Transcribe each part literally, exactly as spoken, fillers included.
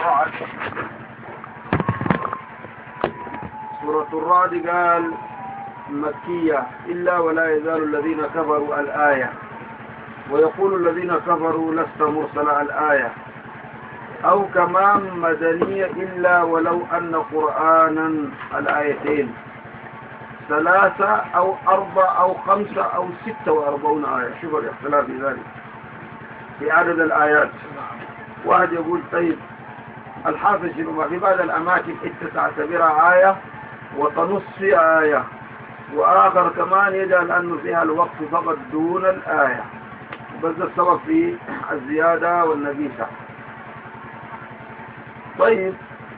الرعد. سورة الرعد قال مكية إلا ولا يزال الذين كفروا الآية، ويقول الذين كفروا لست مرسل الآية، أو كمان مدنية إلا ولو أن قرآنا الآيتين ثلاثة أو أربعة أو خمسة أو ستة وأربعون آية. شوف الاختلاف في ذلك في عدد الآيات. واحد يقول طيب الحافظ شنو، في بعض الأماكن أنت تعتبرها آية وتنص فيها آية، وآخر كمان يجعل أنه فيها الوقت فقط دون الآية، بس السبب في الزيادة والنبيسة. طيب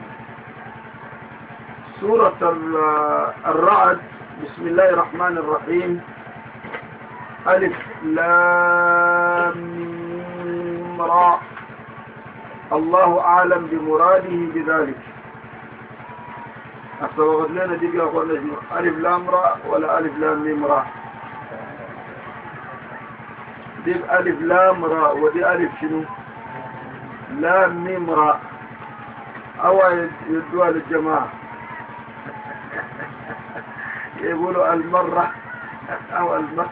سورة الرعد بسم الله الرحمن الرحيم ألف لام ميم را الله أعلم بمراده بذلك. أصبغت لنا دي يا أخوانا شنو، ألف لام را ولا ألف لام ميم را؟ دي ألف لام را ودي ألف شنو لام ميم را، أو يدوها للجماعة يقولوا المرة أو المرة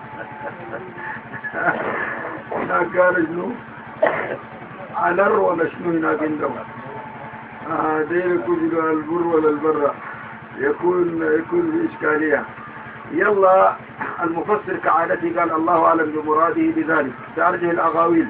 هناك قال شنو علر ولا شنو هناك عندهم آه دي يكون البر ولا البرة، يكون يكون في إشكالية. يلا المفسر كعادته قال الله أعلم بمراده بذلك، ترجه الأغاويل.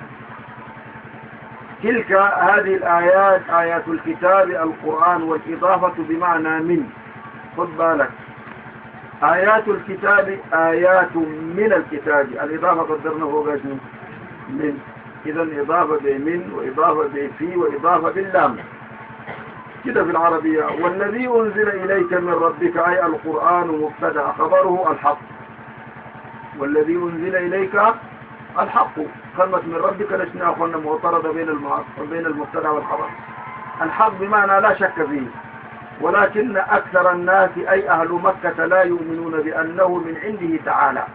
تلك هذه الآيات آيات الكتاب القرآن، والإضافة بمعنى من، خذ بالك، آيات الكتاب آيات من الكتاب، الإضافة قدرنا فوق اسمه من، إذا إضافة بمن وإضافة بفي وإضافة باللام كده في العربية. والذي أنزل إليك من ربك أي القرآن مبتدأ خبره الحق، والذي أنزل إليك الحق، كلمة من ربك لسنا أخونا معترضة بين بين المبتدأ والخبر. الحق بمعنى لا شك فيه، ولكن أكثر الناس أي أهل مكة لا يؤمنون بأنه من عنده تعالى.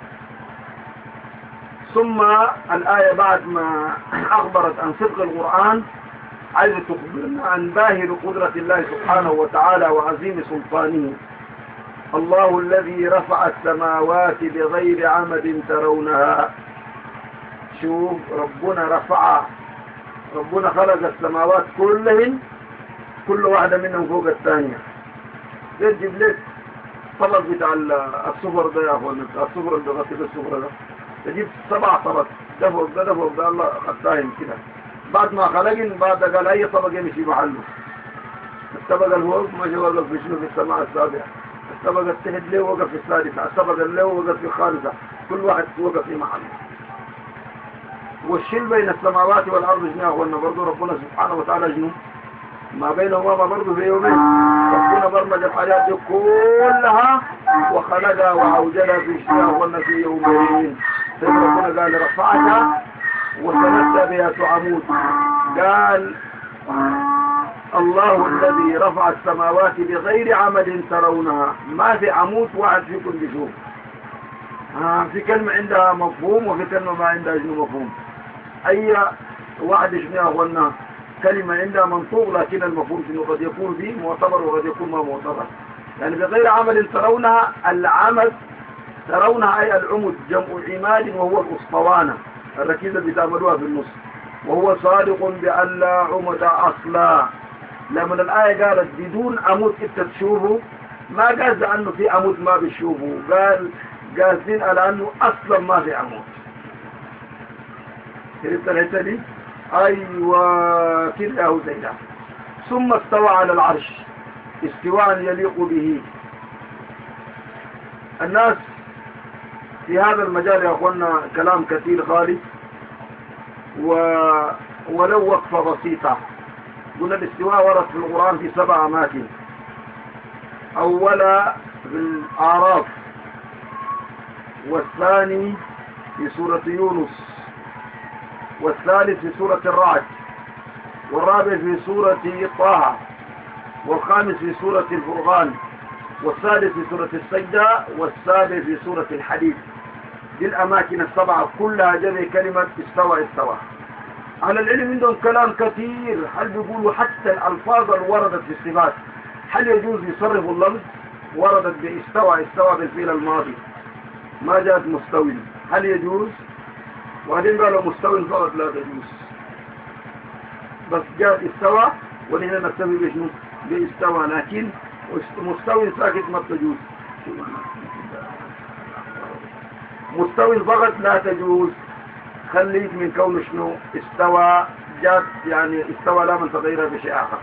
ثم الآية بعد ما أخبرت عن صدق القرآن عايز تخبرنا عن باهر قدرة الله سبحانه وتعالى وعظيم سلطانه. الله الذي رفع السماوات بغير عمد ترونها. شوف ربنا رفع، ربنا خلق السماوات كلهن كل واحدة منهم فوق الثانية. يجب لك طبق بتاع الصفر ده يا أخوان، الصفر اللي غطيت الصفر ده تجيب سبع طبق، ده فوق ده ده فوق ده، الله خطاهم كده. بعد ما خلقن بعد قال أي طبق يمشي محله. الطبق الفوق ماشي وقف في شنو في السماء السابعة، الطبق التحت له وقف في السادسة، الطبق اللي وقف في الخامسة، كل واحد وقف في محله. والشيل بين السماوات والأرض جناه، وأن برضو ربنا سبحانه وتعالى جنوه ما بينهما برضو في يومين. ربنا برمج الحياة دي كلها وخلقها وأوجدها في شناه وأن في يومين. سيد ربنا قال رفعتها وسندت بها عمود. قال الله الذي رفع السماوات بغير عمد ترونها، ما في عمود واحد فيكم بيشوف. آه في كلمة عندها مفهوم وفي كلمة ما عندها شنو مفهوم. أي واحد شنو أخوانا كلمة عندها منطوق، لكن المفهوم شنو قد يكون به معتبر وقد يكون ما معتبر. يعني بغير عمد ترونها، العمد ترونها أي العمد جمع عماد وهو الأسطوانة الركيزة اللي بتعملوها في النص، وهو صادق بأن لا عمد أصلا. لما الآية قالت بدون عمود انت تشوفه، ما قال أنه في عمود ما بيشوفه، قال قاسين على أنه أصلا ما في عمود. فهمت الحتة دي؟ أيوة كده أو زي ده. ثم استوى على العرش استواء يليق به. الناس في هذا المجال يا أخوانا كلام كثير خالص، و... ولو وقفة بسيطة. قلنا الاستواء ورد في القرآن في سبع أماكن. أولا في الأعراف، والثاني في سورة يونس، والثالث في سورة الرعد، والرابع في سورة طه، والخامس في سورة الفرقان، والسادس في سورة السجدة، والسابع في سورة الحديد. دي الأماكن السبعة كلها جمع كلمة استوى استوى. على العلم عندهم كلام كثير. هل بيقولوا حتى الألفاظ اللي وردت في الصفات هل يجوز يصرف اللفظ؟ وردت باستوى، استوى بالفعل الماضي ما جاءت مستوي، هل يجوز؟ وبعدين قالوا مستوي فقط لا تجوز، بس جاءت استوى ونحن نكتفي بشنو؟ باستوى، لكن مستوي ساكت ما تجوز. مستوي فقط لا تجوز، خليك من كون شنو؟ استوى جاءت يعني استوى لا من تغيرها بشيء آخر.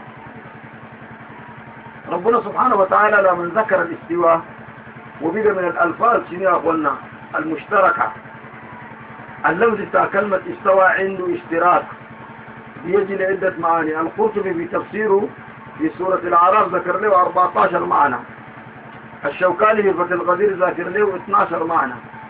ربنا سبحانه وتعالى لما ذكر الاستواء وبقى من الألفاظ شنو يا أخوانا المشتركة، اللفظ بتاع كلمة استوى عنده اشتراك بيجي لعدة معاني. القرطبي في تفسيره في سورة الأعراف ذكر له أربعة عشر معنى، الشوكاني في فتح القدير ذكر له اثني عشر معنى.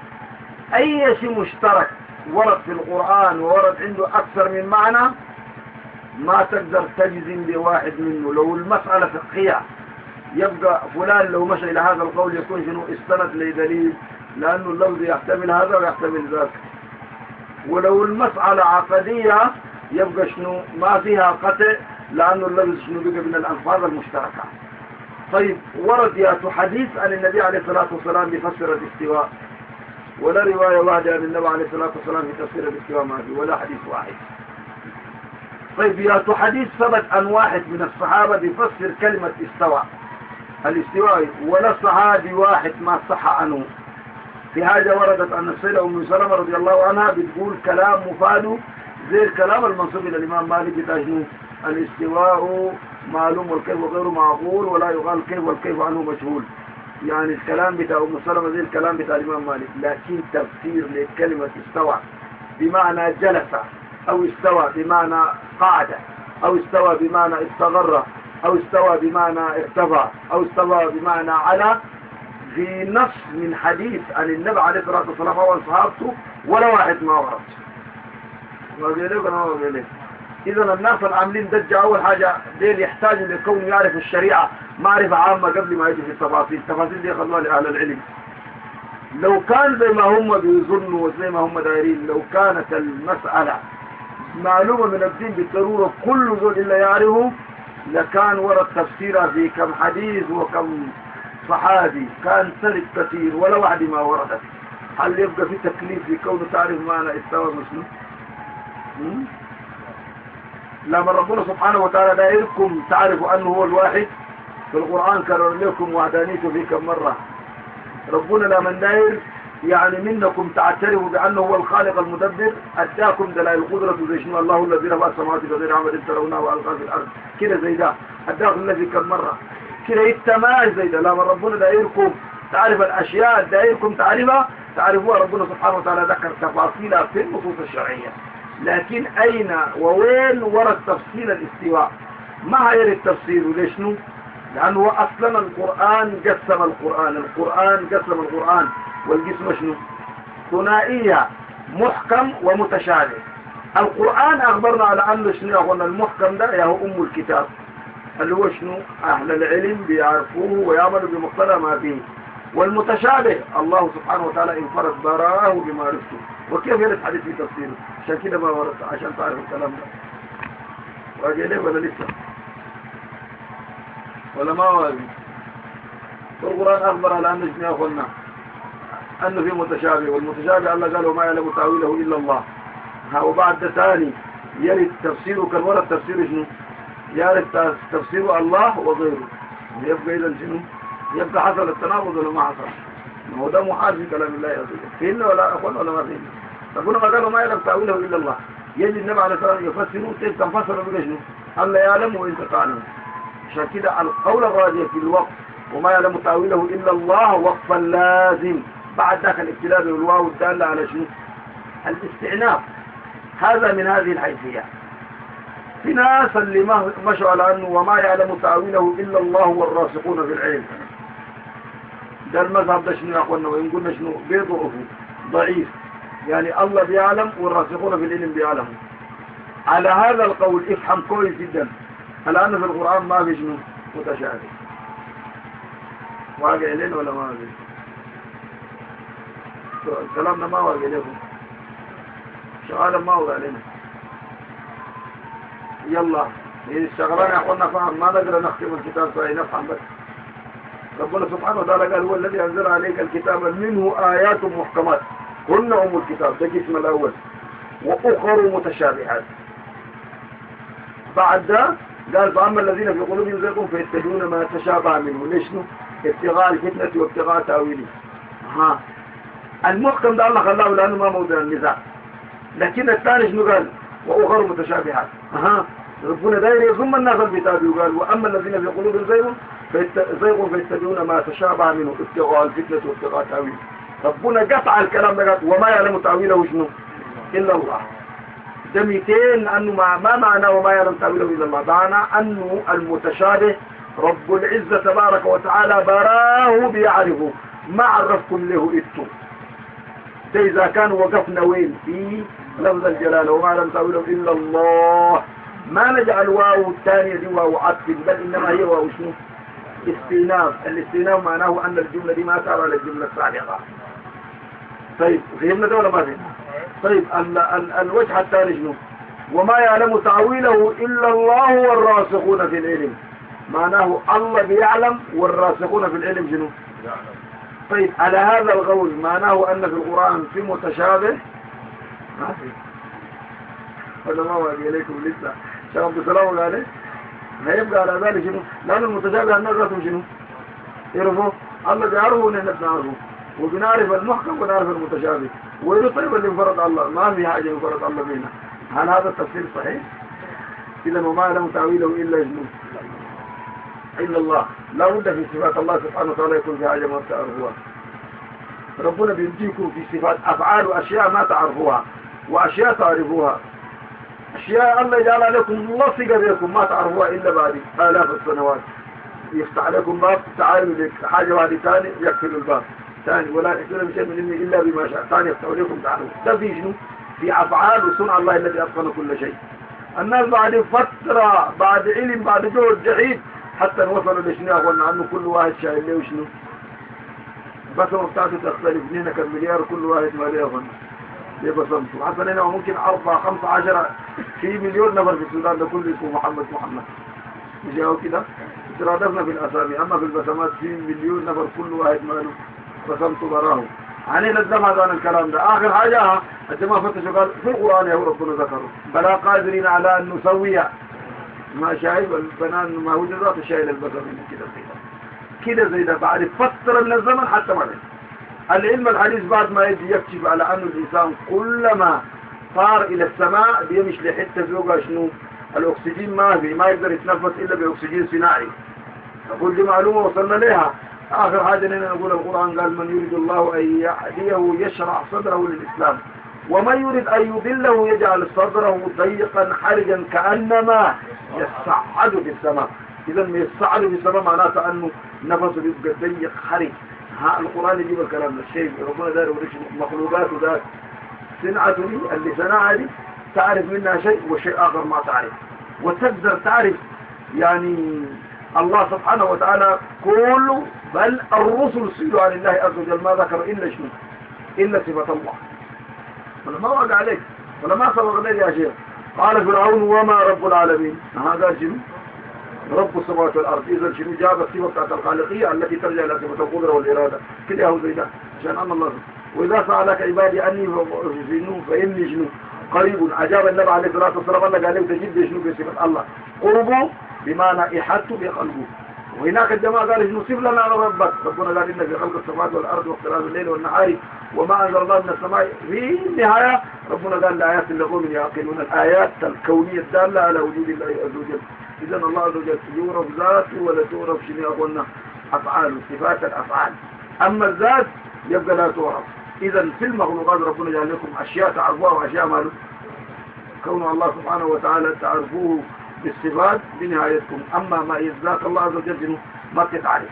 أي شيء مشترك ورد في القرآن وورد عنده أكثر من معنى ما تقدر تجزم بواحد منه. لو المسألة فقهية يبقى فلان لو مشى إلى هذا القول يكون شنو؟ استند لدليل، لأنه اللفظ يحتمل هذا ويحتمل ذاك. ولو المسألة عقدية يبقى شنو؟ ما فيها قطع، لأنه اللفظ شنو؟ بقى من الألفاظ المشتركة. طيب ورد يا حديث عن النبي عليه الصلاة والسلام بفسر الاستواء، ولا رواية واحدة عن النبي عليه الصلاة والسلام في تفسير الاستواء ما في ولا حديث واحد. طيب يا حديث ثبت أن واحد من الصحابة بيفسر كلمة استوى الاستواء، ولا صحابي واحد ما صح عنه. في حاجة وردت أن السيدة أم سلمة رضي الله عنها بتقول كلام مفاده زي الكلام المنسوب إلى الإمام مالك بتاجنه الاستواء معلوم والكيف غير معقول ولا يقال كيف والكيف عنه مجهول. يعني الكلام بتاع أم سلمة زي الكلام بتاع الإمام مالك، لكن تفسير لكلمة استوى بمعنى جلس، أو استوى بمعنى قعد، أو استوى بمعنى استغر، أو استوى بمعنى ارتفع، أو استوى بمعنى على، في نص من حديث عن النبي عليه الصلاة والسلام وأصحابته ولا واحد ما ورد. وقال أنا وقال إذا الناس العاملين دجة أول حاجة ديل يحتاج لكون يعرف الشريعة معرفة عامة قبل ما يجي في التفاصيل. التفاصيل دي خلوها لأهل العلم. لو كان زي ما هم بيظنوا وزي ما هم دايرين، لو كانت المسألة معلومة من الدين بالضرورة كل زول إلا يعرفه، لكان ورد تفسيرها في كم حديث وكم صحابي، كان سرد كثير ولا واحد ما وردت. هل يبقى في تكليف في كونه تعرف معنى استوى مسلم؟ لما ربنا سبحانه وتعالى دائركم تعرفوا أنه هو الواحد في القرآن كرر لكم وعدانيته في كم مرة. ربنا لما دائر يعني منكم تعترفوا بأنه هو الخالق المدبر، أداكم دلائل القدرة زي شنو؟ الله الذي رفع السماوات بغير عمد ترونها وألقى في الأرض كده زي ده، أداكم الذي كم مرة كده يتماعي زي ده. لما ربنا دائركم تعرف الأشياء دائركم تعرفها تعرفوها. ربنا سبحانه وتعالى ذكر تفاصيلها في النصوص الشرعية، لكن أين ووين ورد تفصيل الاستواء؟ ما هي التفسير ليش نو؟ لأنه أصلا القرآن قسم القرآن القرآن قسم القرآن والقسم شنو؟ ثنائية، محكم ومتشابه. القرآن أخبرنا على أنه شنو يقولنا المحكم ده يا هو أم الكتاب اللي هو شنو؟ أهل العلم بيعرفوه ويعملوا بمقتضى ما فيه. والمتشابه الله سبحانه وتعالى انفرد براه بمعرفته. وكيف يرد حديث في تفسيره؟ عشان كده ما ورد عشان تعرف الكلام ده. واجي ليه ولا لسه؟ ولا ما واجي؟ والقرآن أخبر على أنه شنو يقولنا؟ أنه في متشابه، والمتشابه الله قال وما يعلم تأويله إلا الله. وبعد ده ثاني يرد تفسيره كان ورد تفسيره شنو؟ يرد تفسيره الله وغيره. يبقى إذا شنو؟ يبقى حصل التناقض ولا ما حصل؟ ما هو ده محال في كلام الله يا رسول. فينا ولا أخوان ولا ما فينا؟ ربنا ما قالوا ما يعلم تأويله إلا الله. يجي النبي عليه الصلاة والسلام يفسرون كيف تنفسر بقى شنو؟ الله يعلم وإنت تعلم. عشان كده القول الراجح في الوقف وما يعلم تأويله إلا الله وقفا لازم. بعد ذاك الابتلاء والواو الدالة على شنو؟ الاستعناف. هذا من هذه الحيثية. في ناس اللي مشوا على أنه وما يعلم تأويله إلا الله والراسخون في العلم. ده المذهب ده شنو يا أخوانا؟ وإن قلنا شنو بيضعه ضعيف، يعني الله بيعلم والراسخون في العلم بيعلموا. على هذا القول افهم كويس جدا الآن في القرآن ما في شنو متشابه. واقع لنا ولا ما واقع؟ كلامنا ما واقع لكم، شغالا ما واقع لنا. يلا الشغلان يا اخوانا فهم، ما نقدر نختم الكتاب فهي نفهم بس. ربنا سبحانه وتعالى قال هو الذي انزل عليك الكتاب منه آيات محكمات هن أم الكتاب، ده القسم الأول، وأخر متشابهات. بعد ده قال فأما الذين في قلوبهم زيغ فيتبعون ما تشابه منه، ليش نو؟ ابتغاء الفتنة وابتغاء تأويله. ها المحكم ده الله خلاه لأنه ما موضع النزاع، لكن الثاني شنو قال؟ وأخر متشابهات. ها ربنا داير يضم الناس الكتاب وقال وأما الذين في قلوبهم زيغ زيغ فيتبعون ما تشابه منه ابتغاء الفتنة وابتغاء تأويله. ربنا قطع الكلام ده وما يعلم تأويله شنو إلا الله. ده مئتين لأنه ما, ما معنى وما يعلم تأويله إلا الله، معنى أنه المتشابه رب العزة تبارك وتعالى براه بيعرفه، ما عرفكم له إتو. ده إذا كان وقفنا وين في لفظ الجلالة وما يعلم تأويله إلا الله، ما نجعل واو الثانية دي واو عطف، بل إنما هي واو شنو استئناف. الاستئناف معناه أن الجملة دي ما تابع للجملة السابقة. طيب فهمنا ده ولا ما فهمنا؟ طيب ال ال الوجه الثاني شنو؟ وما يعلم تأويله إلا الله والراسخون في العلم، معناه الله بيعلم والراسخون في العلم شنو؟ طيب على هذا القول معناه أن في القرآن في متشابه ما في. هذا ما وقع إليكم لسه شباب بسلام عليه هيبقى على ذلك شنو؟ لأن المتشابه الناس راسهم شنو؟ يعرفوا الله بيعرفوا ونحن بنعرفه، وبنعرف المحكم ونعرف المتشابه. وإذا طيب اللي انفرد الله ما في حاجة انفرد الله بينا، هل هذا التفسير صحيح؟ إذا وما يعلم تأويله إلا جنوب إلا الله. لا بد في صفات الله سبحانه وتعالى يكون في حاجة ما تعرفوها. ربنا بيديكم في صفات أفعال وأشياء ما تعرفوها وأشياء تعرفوها. أشياء الله يجعل لكم لصق بكم ما تعرفوها إلا بعد آلاف السنوات. يفتح لكم باب تعالوا لك حاجة واحدة ثاني يقفل الباب ثاني، ولا يحسون بشيء من علمه إلا بما شاء، ثاني يفتح لكم تعالوا. ده في شنو؟ في أفعال وصنع الله الذي أتقن كل شيء. الناس بعد فترة بعد علم بعد جهد جحيد حتى وصلوا لشنو يا أخوانا عنه كل واحد شايل له شنو؟ بصمة بتاعته تختلف، هنا كان مليار كل واحد ما له يا أخوانا ليه بصمته. حتى هنا ممكن أربعة خمسة عشرة في مليون نفر في السودان ده كله اسمه محمد محمد مش هو كده؟ ترادفنا في الأسامي، أما في البسمات في مليون نفر كل واحد ماله بصمته براه. علينا الدمع عن الكلام ده. آخر حاجة الجماعة فتشوا قال في القرآن يا ربنا ذكره بلا قادرين على أن نسوي ما شايف البنان ما هو جزاته شايل البصر من كده زي ده كده زي ده بعد فترة من الزمن حتى ما ده. العلم الحديث بعد ما يجي يكشف على أن الإنسان كلما صار إلى السماء بيمشي لحتة فوق شنو الأكسجين ما في ما يقدر يتنفس إلا بأكسجين صناعي. نقول دي معلومة وصلنا لها. آخر حاجة لنا نقول القرآن قال من يريد الله أن يهديه يشرح صدره للإسلام ومن يريد أن يضله يجعل صدره ضيقا حرجا كأنما يصعد في السماء. إذا ما يصعد في السماء معناته أنه نفسه يبقى ضيق حرج. ها القرآن يجيب الكلام ده الشيء ربنا دار ورش مخلوقاته ذات صنعته دي اللي صنعها دي تعرف منها شيء وشيء آخر ما تعرف، وتقدر تعرف يعني الله سبحانه وتعالى كله. بل الرسل سئلوا عن الله عز وجل ما ذكر إلا شنو؟ إلا صفة الله. فلما وقع عليك فلما سبق لي يا شيخ قال فرعون وما رب العالمين. هذا شنو؟ رب السماوات والأرض. إذا شنو جاب الصفة بتاعت الخالقية التي ترجع إلى صفة القدرة والإرادة كده هو زي ده عشان أن الله. وإذا سألك عبادي أني فإني شنو؟ قريب. أجاب النبي عليه الصلاة والسلام الله قال له تجد شنو في صفة الله؟ قربه بمعنى إحاطته بقلبه. وهناك الجماعة قال شنو صف لنا ربك. ربنا قال إن في خلق السماوات والأرض واختلاف الليل والنهار وما أنزل الله من السماء. في النهاية ربنا قال الآيات لقوم يعقلون الآيات الكونية الدالة على وجود الله عز وجل. إذن الله عز وجل يعرف ذاته ولا تعرف شنو قلنا أفعاله صفات الأفعال. أما الذات يبقى لا تعرف. إذا في المخلوقات ربنا جعل لكم أشياء تعرفوها وأشياء ماله كون الله سبحانه وتعالى تعرفوه بالصفات بنهايتكم. أما ما يزداد الله عز وجل ما تتعرف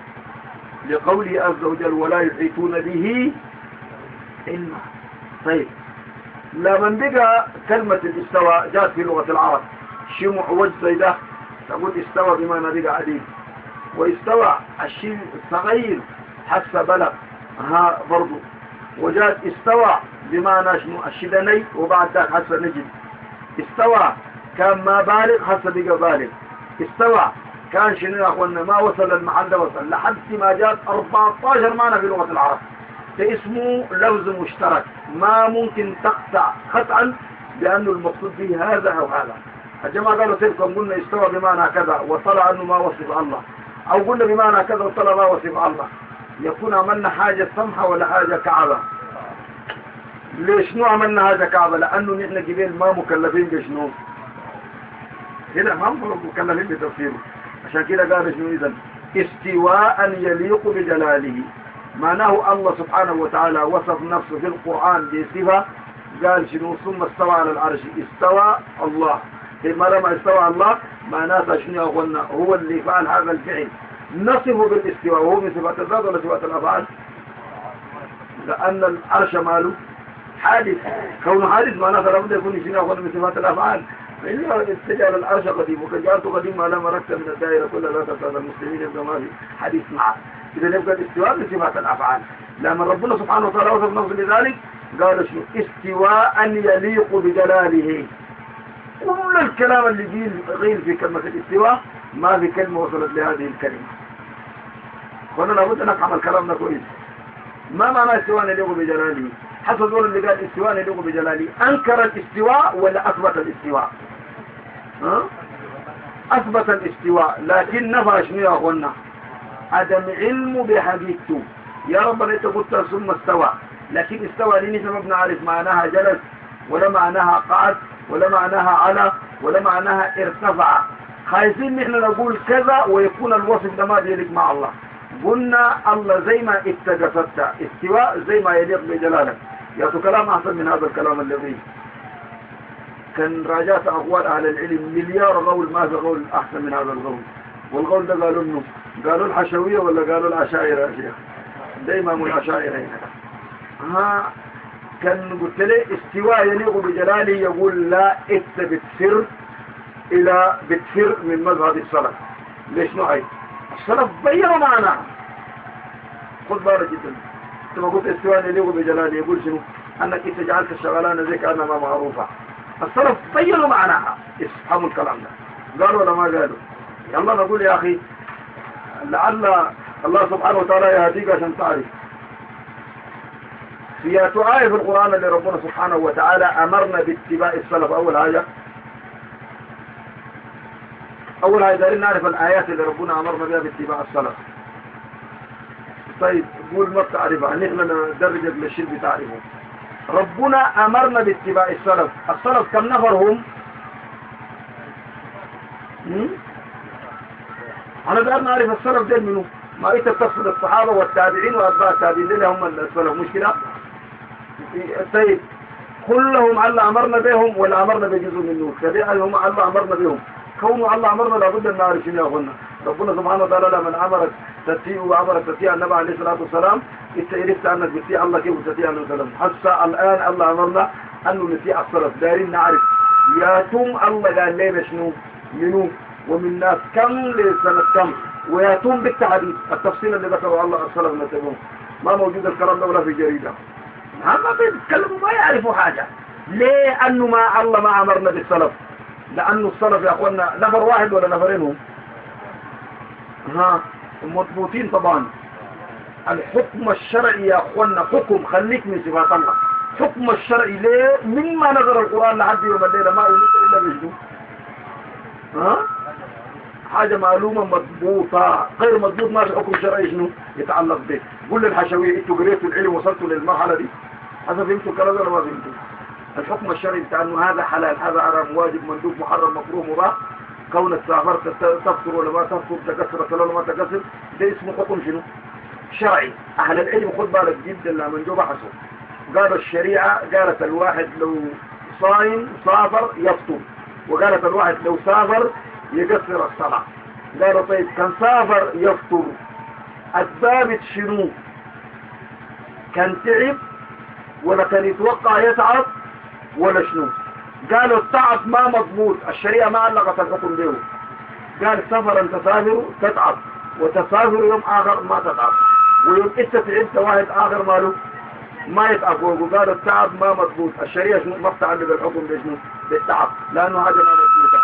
لقوله عز وجل ولا يحيطون به علما. طيب لمن بقى كلمة الاستوى جاءت في لغة العرب شمع وجه زي ده تقول استوى بمعنى بقى عديد، واستوى الشيء الصغير حس بلغ ها برضو، وجاءت استوى بمعنى شنو الشدني وبعد ذلك حس نجد. استوى كان ما بالغ حسب بقى بالغ. استوى كان شنو يا اخوانا ما وصل المحل ده وصل لحد ما جات أربعة عشر معنى في لغة العرب. ده اسمه لفظ مشترك ما ممكن تقطع قطعا بأنه المقصود به هذا أو هذا. الجماعة قالوا تلكم قلنا استوى بمعنى كذا وطلع أنه ما وصف الله، أو قلنا بمعنى كذا وطلع ما وصف الله، يكون عملنا حاجة سمحة ولا حاجة كعبة. ليش نو عملنا هذا كعبة؟ لأنه نحن جبين ما مكلفين بشنو هنا، ما مكلفين بتفسيره. عشان كده قال شنو إذن استواء يليق بجلاله، معناه الله سبحانه وتعالى وصف نفسه في القرآن بصفة، قال شنو ثم استوى على العرش. استوى الله، ما لما استوى الله معناته شنو قلنا هو اللي فعل هذا الفعل. نصفه بالاستواء وهو من صفات الذات ولا صفات الأفعال؟ لأن العرش ماله حادث، كونه حادث معناته لابد يكون شنو قلنا من صفات الأفعال. فإنه استجعل العرش قديم وكجعلته قديم ما لما ركت من الدائرة كل ذات صفات المسلمين يبقى ما في حديث معه. إذا يبقى الاستواء من صفات الأفعال. لما ربنا سبحانه وتعالى وصف نفسه لذلك قال شنو استواء يليق بجلاله. كل الكلام اللي قيل غيل في كلمة الاستواء ما في كلمة وصلت لهذه الكلمة. وانا لابد ان نفهم الكلام ده كويس. ما معنى استواء يليق بجلاله؟ حسب دول اللي قال استواء يليق بجلاله، انكر الاستواء ولا اثبت الاستواء؟ ها؟ اثبت الاستواء لكن نفى شنو يا اخوانا؟ عدم علم بحقيقته. يا رب انت قلت ثم استوى، لكن استوى لي نحن ما بنعرف معناها جلس ولا معناها قعد ولا معناها على ولا معناها ارتفع. خايفين نحن نقول كذا ويكون الوصف ده ما يليق مع الله. قلنا الله زي ما اتجفت استواء زي ما يليق بجلالك. يا كلام احسن من هذا الكلام الذي كان راجعت اقوال اهل العلم مليار قول، ما في قول احسن من هذا القول. والقول ده قالوا انه قالوا الحشوية ولا قالوا العشائر يا شيخ؟ دايما من العشائر هنا. ها كان قلت له استواء يليق بجلاله، يقول لا انت بتفر الى بتفر من مذهب السلف. ليش نوعي؟ السلف بينوا معنا. خذ بالك جدا. انت ما قلت استواء يليق بجلاله يقول شنو؟ انك انت جعلت الشغلانه زي كانها ما معروفه. السلف بينوا معناها. افهموا الكلام ده. قالوا ولا ما قالوا؟ يلا نقول يا اخي لعل الله سبحانه وتعالى يهديك عشان تعرف. في آية في القرآن اللي ربنا سبحانه وتعالى أمرنا باتباع السلف. أول حاجة أول حاجة دارين نعرف الآيات اللي ربنا أمرنا بها باتباع السلف. طيب قول ما بتعرفها، نحن ندرجك للشيء بتعرفه. ربنا أمرنا باتباع السلف. السلف كم نفر هم؟ أنا دار نعرف السلف دين منه. ما إنت تقصد الصحابة والتابعين وأتباع التابعين اللي هم السلف، مش كده؟ طيب كلهم الله أمرنا بهم ولا أمرنا بجزء منه؟ كذا هم الله أمرنا بهم. كونوا الله أمرنا لابد أن نعرف شنو يقولنا. ربنا سبحانه وتعالى من أمرك تطيع وأمرك تطيع النبي عليه الصلاة والسلام، أنت عرفت أنك بتطيع الله كيف تطيع النبي صلى الله عليه وسلم. حتى الآن الله أمرنا أنه نطيع السلف. دارين نعرف يا توم الله قال لنا شنو منو ومن ناس كم لسنة كم، وياتون بالتعديد التفصيل اللي ذكره الله السلف نتبعهم. ما موجود الكلام ده ولا في جريدة. ما بيتكلموا ما يعرفوا حاجة. ليه؟ أنه ما الله ما أمرنا بالسلف. لأنه السلف يا أخوانا نفر واحد ولا نفرين هم؟ ها مضبوطين طبعا. الحكم الشرعي يا أخوانا حكم، خليك من صفات الله. حكم الشرعي ليه؟ مما نظر القرآن لحد يوم الليلة ما أريد إلا بجدو. ها حاجة معلومة مضبوطة. غير مضبوط ما في حكم شرعي شنو يتعلق به. قول للحشوية انتوا قريتوا العلم وصلتوا للمرحلة دي، هذا فهمتوا الكلام ولا ما فهمتوا؟ الحكم الشرعي بتاع انه هذا حلال هذا حرام واجب مندوب محرم مكروه مباح، كونك سافرت تفطر ولا ما تفطر، تكسر ولا ما تكسر، ده اسمه حكم شنو شرعي. اهل العلم خد بالك جدا لما جو بحثوا قالوا الشريعة قالت الواحد لو صايم سافر يفطر، وقالت الواحد لو سافر يقصر الصلاة. قالوا طيب كان سافر يفطر الثابت شنو؟ كان تعب ولا كان يتوقع يتعب ولا شنو؟ قالوا التعب ما مضبوط، الشريعة ما علقت الحكم به. قال سفرا تسافر تتعب، وتسافر يوم آخر ما تتعب، ويوم انت تعبت واحد آخر ماله ما يتعب. وقالوا التعب ما مضبوط، الشريعة شنو ما بتعلق الحكم بشنو؟ بالتعب، لأنه هذا ما مضبوط.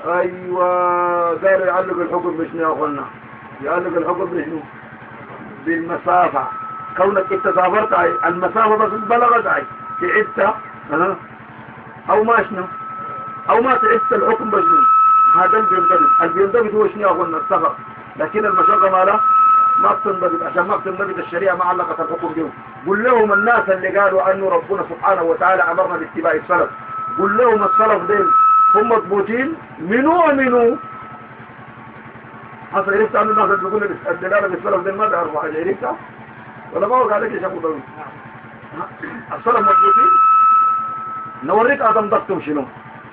ايوه قالوا يعلق الحكم بشنو يا اخوانا؟ يعلق الحكم بشنو؟ بالمسافة. كونك انت سافرت هاي المسافة بس بلغت هاي تعبت اه او ما شنو او ما تعبت الحكم بشنو؟ هذا اللي بينضبط. اللي بينضبط هو شنو يا اخوانا؟ السفر. لكن المشقة ما لا ما بتنضبط. عشان ما بتنضبط الشريعة ما علقت الحكم بهم. قل لهم الناس اللي قالوا انه ربنا سبحانه وتعالى امرنا باتباع السلف، قل لهم السلف دين هم مضبوطين منو ومنو؟ حصل عرفت عنه الناس اللي بيقول الدلالة بالسلف دين ما بيعرفوا حاجة، عرفتها؟ ولا ما وقع عليك يا شيخ مضوي؟ السلف مضبوطين؟ نوريك ادم ضبطهم شنو؟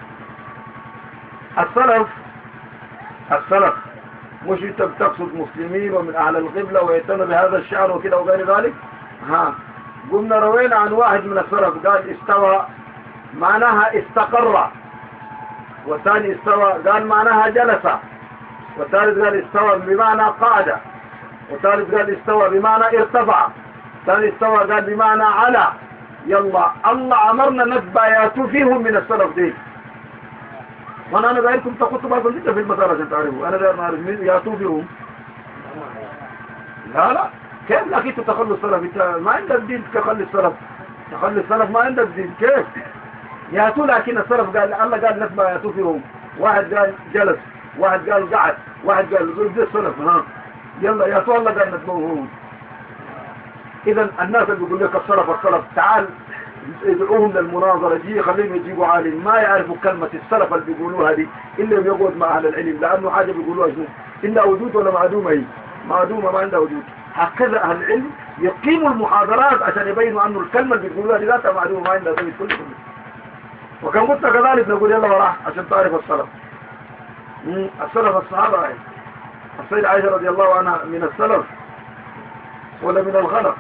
السلف السلف مش انت بتقصد مسلمين ومن اهل القبلة ويهتم بهذا الشأن وكده وغير ذلك. ها قمنا روينا عن واحد من السلف قال استوى معناها استقر، والثاني استوى قال معناها جلس، والثالث قال استوى بمعنى قعد، والثالث قال استوى بمعنى ارتفع، الثاني استوى قال بمعنى على. يلا الله امرنا نتباياتوا فيهم من السلف دي. وانا انا دايركم تخطوا بعض جدا في المسار عشان تعرفوا. انا داير نعرف مين ياتوا فيهم. لا لا كيف لك انت تخلي السلف؟ انت ما عندك دين تخلي السلف، تخلي السلف ما عندك دين. كيف ياتوا؟ لكن السلف قال الله قال نتبع ياتوا فيهم. واحد قال جلس، واحد قال قعد، واحد قال زي السلف. ها يلا ياتوا الله قال نتبعهم. اذا الناس اللي بيقول لك السلف السلف تعال ادعوهم للمناظرة دي، خليهم يجيبوا عالم ما يعرفوا كلمة السلف اللي بيقولوها دي إلا يقعد مع أهل العلم، لأنه حاجة بيقولوها شنو؟ إنها وجود ولا معدومة؟ هي معدومة ما عندها وجود. هكذا أهل العلم يقيموا المحاضرات عشان يبينوا أنه الكلمة اللي بيقولوها دي ذاتها معدومة ما عندها وجود كل كله. وكان قلت كذلك نقول يلا وراه عشان تعرف السلف. السلف الصحابة هاي السيدة عائشة رضي الله عنها من السلف ولا من الخلف؟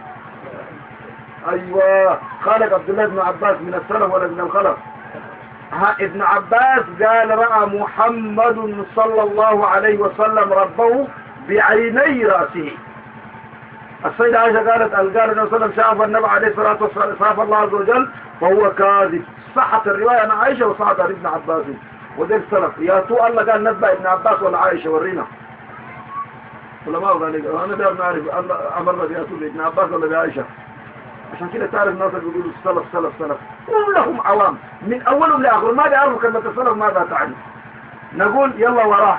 ايوه خالد عبد الله بن عباس من السلف ولا من الخلف؟ ها ابن عباس قال رأى محمد صلى الله عليه وسلم ربه بعيني رأسه. السيدة عائشة قالت قال النبي صلى الله عليه وسلم شاف النبي عليه الصلاة والسلام شاف الله عز وجل فهو كاذب. صحت الرواية عن عائشة وصحت عن ابن عباس وده السلف. يا تو الله قال نتبع ابن عباس ولا عائشة؟ ورينا. ولا ما قال لي انا ده نعرف الله امرنا بياتوا ابن عباس ولا بعائشة؟ عشان كده تعرف الناس اللي بيقولوا السلف سلف سلف كلهم عوام من اولهم لاخرهم ما بيعرفوا كلمة السلف ماذا تعني. نقول يلا وراه.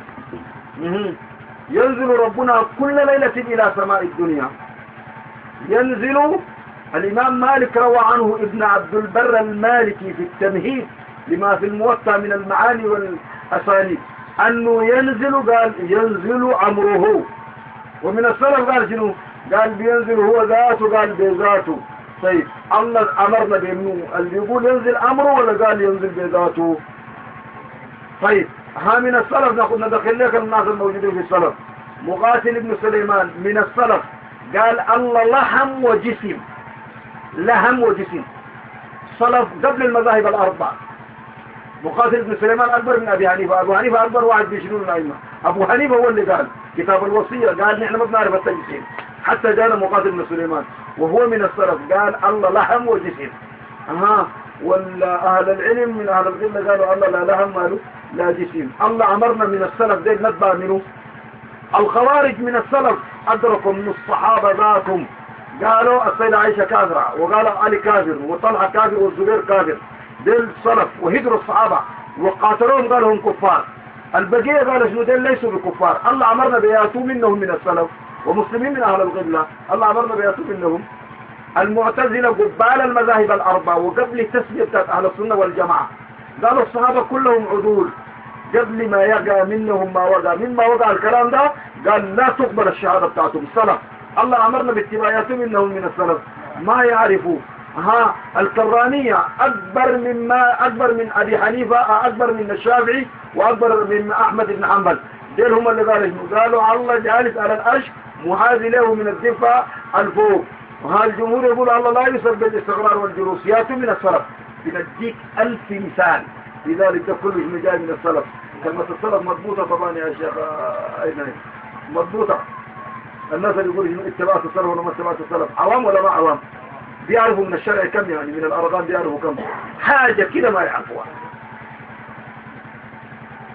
ينزل ربنا كل ليلة الى سماء الدنيا. ينزل. الامام مالك روى عنه ابن عبد البر المالكي في التمهيد لما في الموطأ من المعاني والاسانيد انه ينزل قال ينزل امره. ومن السلف قال شنو؟ قال بينزل هو ذاته قال بذاته. طيب الله امرنا بانه اللي يقول ينزل امره ولا قال ينزل بذاته؟ طيب ها من السلف ناخذ ندخل لك الناس الموجودين في السلف. مقاتل ابن سليمان من السلف قال الله لحم وجسم. لحم وجسم سلف قبل المذاهب الاربعه. مقاتل ابن سليمان اكبر من ابي حنيفه. ابو حنيفه اكبر واحد بيشنون الائمه. ابو حنيفه هو اللي قال كتاب الوصيه قال نحن ما بنعرف التجسيم حتى جانا مقاتل بن سليمان وهو من السلف قال الله لحم وجسم. اها ولا اهل العلم من اهل العلم قالوا الله لا لحم ماله لا جسم. الله امرنا من السلف دي نتبع منه. الخوارج من السلف ادركوا من الصحابه ذاتهم قالوا السيدة عائشة كافرة وقالوا علي كافر وطلحة كافر والزبير كافر. ديل السلف وهجروا الصحابة وقاتلوهم قالوا هم كفار. البقية قالوا شنو ديل ليسوا بكفار. الله امرنا بياتوا منهم من السلف ومسلمين من اهل القبلة الله امرنا بياتوا منهم. المعتزلة قبال المذاهب الاربعة وقبل تسمية اهل السنة والجماعة قالوا الصحابة كلهم عدول قبل ما يقع منهم ما وقع. مما وقع الكلام ده قال لا تقبل الشهادة بتاعتهم السلف. الله امرنا باتباعاتهم منهم من السلف ما يعرفوا. ها الكرانية اكبر مما اكبر من ابي حنيفة اكبر من الشافعي واكبر من احمد بن حنبل. ديل هم اللي قالوا قالوا الله جالس على الارش محاذي له من الدفاع الفوق. وها الجمهور يقول الله لا يصل بالاستقرار والجلوس. ياتوا من السلف بنديك الف مثال. لذلك ده كله اسمه جاي من السلف. كلمة السلف مضبوطة طبعا يا شيخ اين هي مضبوطة. الناس اللي يقولوا اتباعات السلف ولا ما اتباعات السلف عوام ولا ما عوام؟ بيعرفوا من الشرع كم يعني من الارقام بيعرفوا كم حاجة كده ما يعرفوها.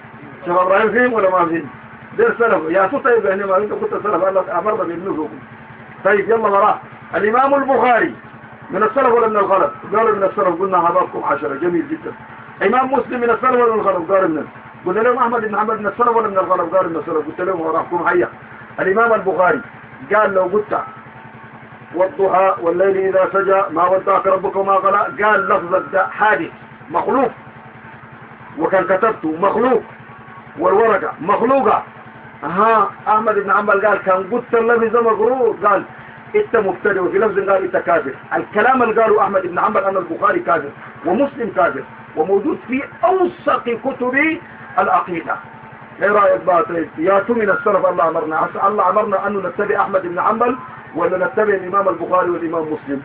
شيخ ابراهيم فيهم ولا ما فيهم؟ ده السلف يا تو. طيب يعني ما انت كنت سلف الله امرنا بالنزول. طيب يلا وراه. الامام البخاري من السلف ولا من الخلف؟ قالوا من السلف. قلنا هذاكم عشرة. جميل جدا. امام مسلم من السلف ولا من الخلف؟ قالوا من. قلنا لهم احمد بن حنبل من السلف ولا من الخلف؟ قالوا من السلف. قلت لهم وراكم هيا. الامام البخاري قال لو قلت والضحى والليل اذا سجى ما ودعك ربك وما قلى، قال لفظ حادث مخلوق، وكان كتبته مخلوق والورقة مخلوقة. ها احمد بن حنبل قال كان قلت اللفظ مغرور، قال انت مبتدئ، وفي لفظ قال انت كافر. الكلام اللي قاله احمد بن حنبل ان البخاري كافر ومسلم كافر، وموجود في اوثق كتب العقيده. ايه رايك بقى؟ طيب يا تو من السلف الله امرنا، الله امرنا ان نتبع احمد بن حنبل ولا نتبع الامام البخاري والامام مسلم؟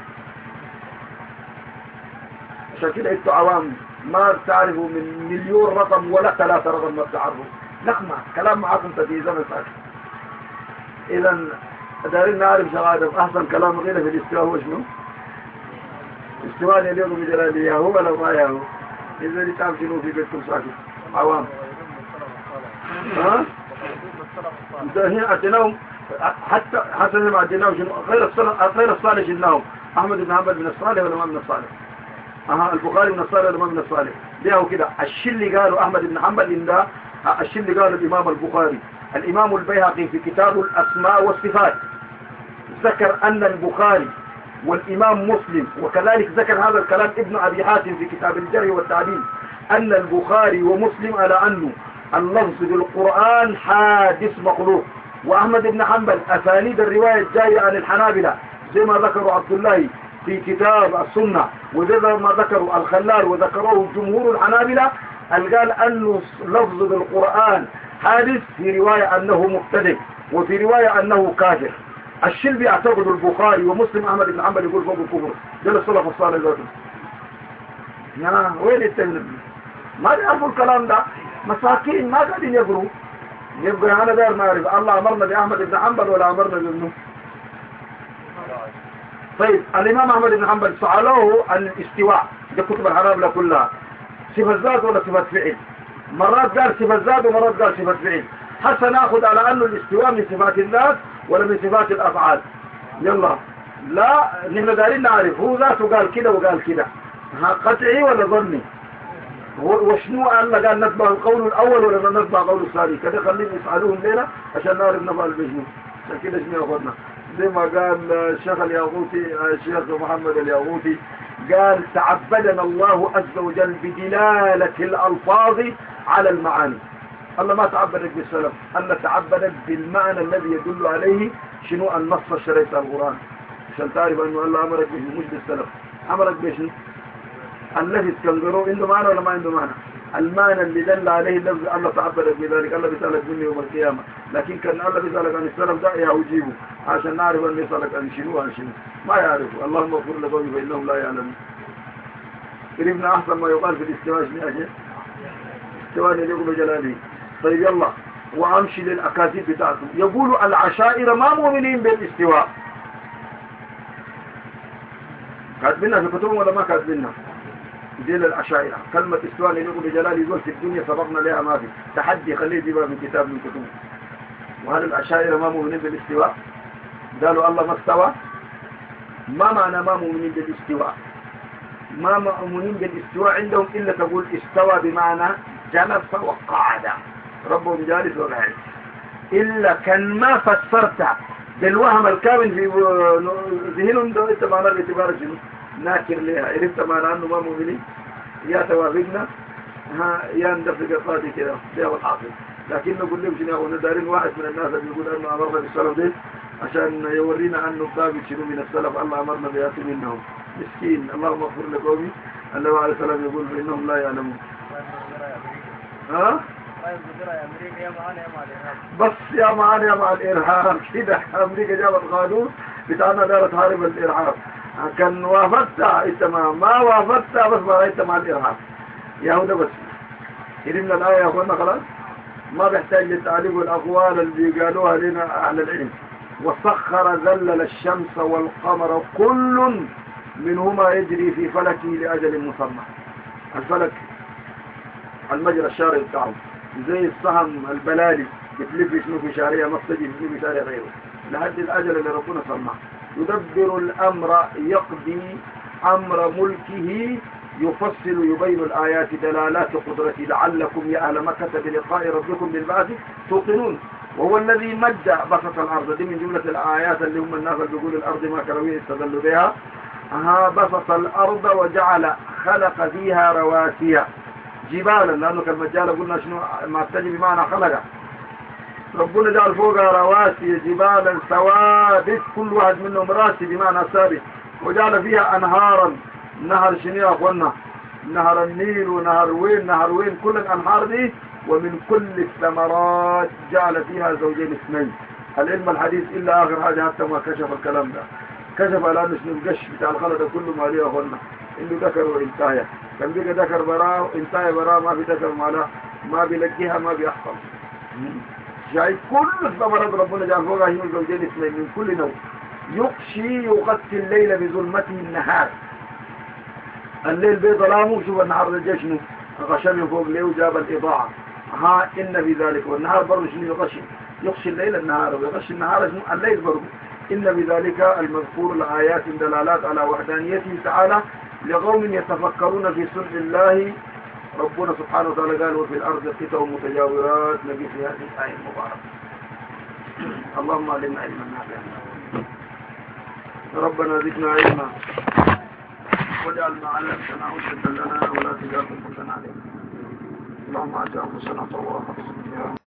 عشان كده انتوا عوام ما بتعرفوا من مليون رقم ولا ثلاثة رقم ما بتعرفوا. نقمة كلام معكم في زمن ساكت. اذا دارين نعرف شغادة احسن كلام غير في الاستواء هو شنو؟ استواء يليق بجلاله يا هو ولا ما يا هو؟ اذا اللي تعرف شنو في بيتكم ساكت عوام. ها؟ هنا عدناهم حتى حتى ما عدناهم شنو؟ غير الصالح غير الصالح جناهم. احمد بن حنبل من الصالح ولا ما من الصالح؟ اها البخاري من الصالح ولا ما من الصالح؟ ليه كده؟ الشيء اللي قاله احمد بن حنبل ان ده الشيء اللي قاله الامام البخاري. الامام البيهقي في كتاب الاسماء والصفات ذكر ان البخاري والامام مسلم، وكذلك ذكر هذا الكلام ابن ابي حاتم في كتاب الجرح والتعديل، ان البخاري ومسلم على انه اللفظ بالقرآن حادث مخلوق. واحمد بن حنبل اسانيد الرواية الجاية عن الحنابلة زي ما ذكروا عبد الله في كتاب السنة، وزي ما ذكروا الخلال وذكروه جمهور الحنابلة، قال أنه لفظ بالقرآن حادث، في رواية أنه مبتدئ وفي رواية أنه كافر. الشلبي اعتقد البخاري ومسلم أحمد بن حنبل يقول فوق الكفر. ده السلف الصالح ذاته. يا وين التنبي؟ ما يعرفوا الكلام ده، مساكين ما قاعدين يقروا. يبقى أنا داير ما أعرف الله أمرنا بأحمد بن حنبل ولا أمرنا بابنه. طيب الإمام أحمد بن حنبل سألوه عن الاستواء، ده كتب الحنابلة كلها، صفة ذات ولا صفة فعل؟ مرات قال صفة ذات ومرات قال صفة فعل. حتى ناخذ على أنه الاستواء من صفات الذات ولا من صفات الأفعال؟ يلا لا نحن دارين نعرف هو ذاته قال كده وقال كده، قطعي ولا ظني؟ وشنو قال قال نتبع القول الأول ولا نتبع القول الثاني؟ كده خلينا نسألوهم لنا عشان نعرف نفعل بجنو. عشان كده شنو أخذنا زي ما قال الشيخ الياغوثي الشيخ محمد الياغوثي، قال تعبدنا الله عز وجل بدلالة الألفاظ على المعاني. الله ما تعبدك بالسلف، الله تعبدك بالمعنى الذي يدل عليه شنو النص الشرعي في القرآن، عشان تعرف أنه الله أمرك به مش بالسلف. أمرك بشنو؟ الذي تكنغروه عنده معنى ولا ما عنده معنى؟ المعنى اللي دل عليه اللفظ الله تعبدك بذلك. الله بيسألك مني يوم القيامة، لكن كان الله بيسألك عن السلف ده يجيبه عشان نعرف أن يسألك عن شنو عن شنو ما يعرفه. اللهم اغفر لقومي فإنهم لا يعلمون. قريبنا أحسن ما يقال في الاستواء شنو أجل؟ استواء يليق بجلاله. طيب يلا وأمشي للأكاذيب بتاعتهم. يقول العشائر ما مؤمنين بالاستواء. كاتبينها في كتبهم ولا ما كاتبينها؟ دين العشائر كلمة استواء يليق بجلاله يقول في الدنيا سبقنا لها ما في تحدي، خليه يجيبها من كتاب من كتبهم. وهل العشائر ما مؤمنين بالاستواء؟ قالوا الله ما استوى. ما معنى ما مؤمنين بالاستواء؟ ما مؤمنين بالاستواء عندهم إلا تقول استوى بمعنى جلس وقعد، ربهم جالس وقاعد. إلا كان ما فسرت بالوهم الكامل في ذهنهم ده انت معنى الاعتبار شنو؟ ناكر لها. عرفت معنى أنه ما مؤمنين؟ يا توافقنا ها يا ندفق القاضي كده ده هو الحاصل. لكن نقول لهم شنو هو دارين واحد من الناس اللي يقول أنه أمرنا بالسلف ده عشان يورينا أنه ثابت شنو من السلف. الله أمرنا بياتي منهم مسكين. اللهم اغفر لقومي. الله عليه السلام يقول فإنهم لا يعلمون. ها؟ بس يا معانا يا مع الإرهاب كده. أمريكا جابت قانون بتاعنا دارت تحارب الإرهاب. كان وافقتها انت ما ما وافقتها بس ما رأيت مع الإرهاب. يهودا بس يرمنا الآية يا أخوانا خلاص ما بيحتاج للتعليق والأقوال اللي قالوها لنا أهل العلم. وسخر ذلل الشمس والقمر كل منهما يجري في فلكه لأجل مسمى. الفلك المجرى الشارع بتاعه زي السهم البلالي بتلف شنو في شارية ما بتجي شنو في شارية غيره لحد الأجل اللي ربنا سماه. يدبر الأمر يقضي أمر ملكه يفصل يبين الآيات دلالات قدرته لعلكم يا أهل مكة بلقاء ربكم بالبعث توقنون. وهو الذي مد بسط الأرض، دي من جملة الآيات اللي هم الناس اللي بيقولوا الأرض ما كرويه استدلوا بها. ها بسط الأرض وجعل خلق فيها رواسي جبالا، لأنه كالمجال قلنا شنو ما تجي بمعنى خلق. ربنا جعل فوقها رواسي جبالا ثوابت كل واحد منهم راسي بمعنى ثابت، وجعل فيها أنهارا. نهر شنو يا أخوانا؟ نهر النيل ونهر وين نهر وين كل الأنهار دي. ومن كل الثمرات جعل فيها زوجين اثنين. العلم الحديث إلا آخر حاجة حتى ما كشف الكلام ده، كشف على أنه شنو القش بتاع الخلق كله ما ليه يا أخوانا، إنه ذكر وإنتاية. كان بيجي ذكر براه وإنتاية براه، ما في ذكر ماله، ما بيلقيها ما بيحصل. شايف كل الثمرات ربنا جعل فوقها هي زوجين اثنين من كل نوع. يقشي يغطي الليل بظلمته النهار. الليل بظلامه، شوف النهار ده شنو غشى من فوق ليه وجاب الإضاءة. ها إن في ذلك، والنهار برضه شنو يغشي، يغشي الليل النهار ويغشي النهار شنو الليل برضه. إن بذلك المذكور لآيات دلالات على وحدانيته تعالى لقوم يتفكرون في صنع الله. ربنا سبحانه وتعالى قال وفي الأرض قطع متجاورات نبي في هذه الآية المباركة. اللهم علمنا علما نافعا، ربنا زدنا علما، واجعل ما علمتنا حجة لنا ولا تجعل حجة علينا. اللهم آت أنفسنا تقواها